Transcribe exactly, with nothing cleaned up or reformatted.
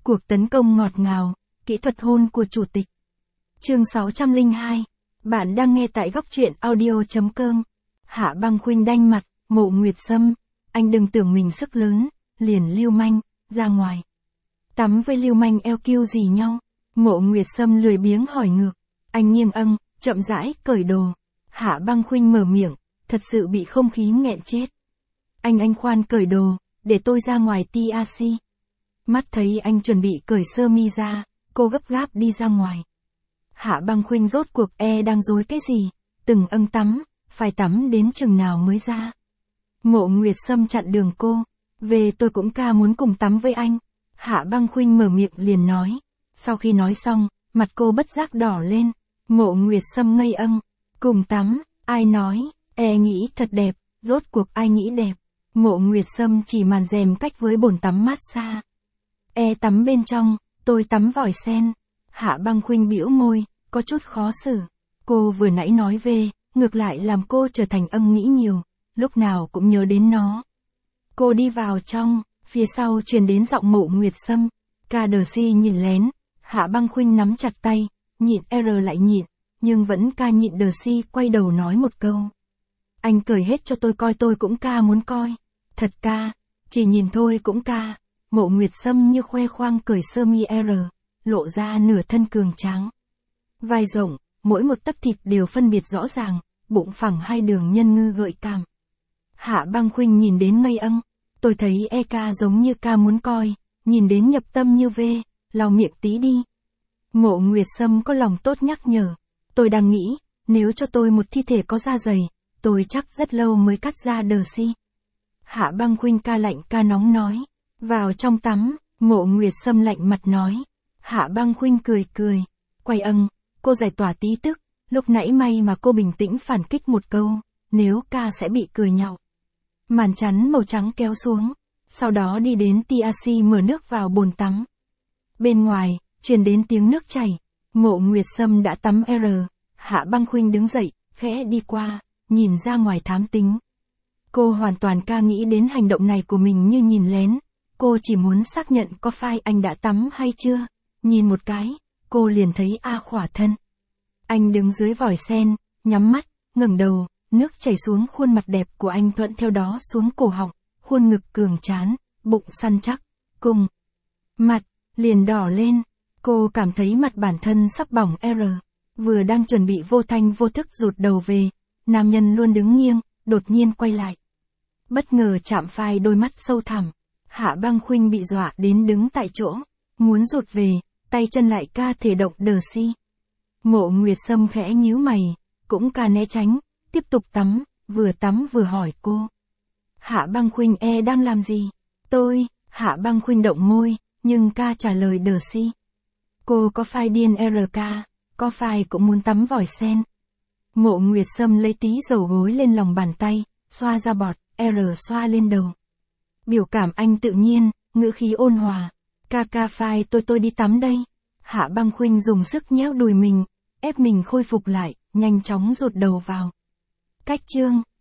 Cuộc tấn công ngọt ngào, kỹ thuật hôn của chủ tịch. Chương sáu trăm lẻ hai. Bạn đang nghe tại góc truyện audio.com. Hạ Băng Khuynh đanh mặt, Mộ Nguyệt Sâm, anh đừng tưởng mình sức lớn, liền lưu manh, ra ngoài. Tắm với lưu manh eo kiêu gì nhau? Mộ Nguyệt Sâm lười biếng hỏi ngược. Anh nghiêm âng, chậm rãi, cởi đồ. Hạ Băng Khuynh mở miệng, thật sự bị không khí nghẹn chết. Anh anh khoan cởi đồ, để tôi ra ngoài tê a xê. Mắt thấy anh chuẩn bị cởi sơ mi ra, cô gấp gáp đi ra ngoài. Hạ Băng Khuynh rốt cuộc e đang dối cái gì, từng âng tắm, phải tắm đến chừng nào mới ra. Mộ Nguyệt Sâm chặn đường cô, về tôi cũng ca muốn cùng tắm với anh. Hạ Băng Khuynh mở miệng liền nói, sau khi nói xong, mặt cô bất giác đỏ lên. Mộ Nguyệt Sâm ngây âng, cùng tắm, ai nói, e nghĩ thật đẹp, rốt cuộc ai nghĩ đẹp. Mộ Nguyệt Sâm chỉ màn rèm cách với bồn tắm massage. E tắm bên trong, tôi tắm vòi sen. Hạ Băng Khuynh bĩu môi, có chút khó xử. Cô vừa nãy nói về, ngược lại làm cô trở thành âng nghĩ nhiều, lúc nào cũng nhớ đến nó. Cô đi vào trong, phía sau truyền đến giọng Mộ Nguyệt Sâm. Ca đờ si nhìn lén, Hạ Băng Khuynh nắm chặt tay, nhịn R lại nhịn, nhưng vẫn ca nhịn đờ si quay đầu nói một câu. Anh cởi hết cho tôi coi tôi cũng ca muốn coi. Thật ca, chỉ nhìn thôi cũng ca. Mộ Nguyệt Sâm như khoe khoang cởi sơ mi R, lộ ra nửa thân cường tráng. Vai rộng, mỗi một tấc thịt đều phân biệt rõ ràng, bụng phẳng hai đường nhân ngư gợi cảm. Hạ Băng Khuynh nhìn đến ngây âng, tôi thấy e ca giống như ca muốn coi, nhìn đến nhập tâm như vê, lau miệng tí đi. Mộ Nguyệt Sâm có lòng tốt nhắc nhở, tôi đang nghĩ, nếu cho tôi một thi thể có da dày, tôi chắc rất lâu mới cắt ra đờ si. Hạ Băng Khuynh ca lạnh ca nóng nói, vào trong tắm. Mộ Nguyệt Sâm lạnh mặt nói. Hạ Băng Khuynh cười cười, quay âng, cô giải tỏa tí tức, lúc nãy may mà cô bình tĩnh phản kích một câu, nếu ca sẽ bị cười nhạo. Màn chắn màu trắng kéo xuống, sau đó đi đến tê a xê mở nước vào bồn tắm. Bên ngoài, truyền đến tiếng nước chảy, Mộ Nguyệt Sâm đã tắm R, Hạ Băng Khuynh đứng dậy, khẽ đi qua, nhìn ra ngoài thám tính. Cô hoàn toàn ca nghĩ đến hành động này của mình như nhìn lén, cô chỉ muốn xác nhận có phải anh đã tắm hay chưa. Nhìn một cái, cô liền thấy A khỏa thân. Anh đứng dưới vòi sen, nhắm mắt, ngẩng đầu, nước chảy xuống khuôn mặt đẹp của anh thuận theo đó xuống cổ họng, khuôn ngực cường tráng, bụng săn chắc, cùng mặt liền đỏ lên. Cô cảm thấy mặt bản thân sắp bỏng R, vừa đang chuẩn bị vô thanh vô thức rụt đầu về, nam nhân luôn đứng nghiêng, đột nhiên quay lại. Bất ngờ chạm phai đôi mắt sâu thẳm, Hạ Băng Khuynh bị dọa đến đứng tại chỗ, muốn rụt về, tay chân lại ca thể động đờ si. Mộ Nguyệt Sâm khẽ nhíu mày, cũng ca né tránh, tiếp tục tắm, vừa tắm vừa hỏi cô. Hạ Băng Khuynh e đang làm gì? Tôi, Hạ Băng Khuynh động môi, nhưng ca trả lời đờ si. Cô có phải điên R ca, có phải cũng muốn tắm vòi sen? Mộ Nguyệt Sâm lấy tí dầu gối lên lòng bàn tay, xoa ra bọt, R xoa lên đầu. Biểu cảm anh tự nhiên, ngữ khí ôn hòa. Ca ca phai tôi tôi đi tắm đây. Hạ Băng Khuynh dùng sức nhéo đùi mình, ép mình khôi phục lại, nhanh chóng rụt đầu vào. Cách chương.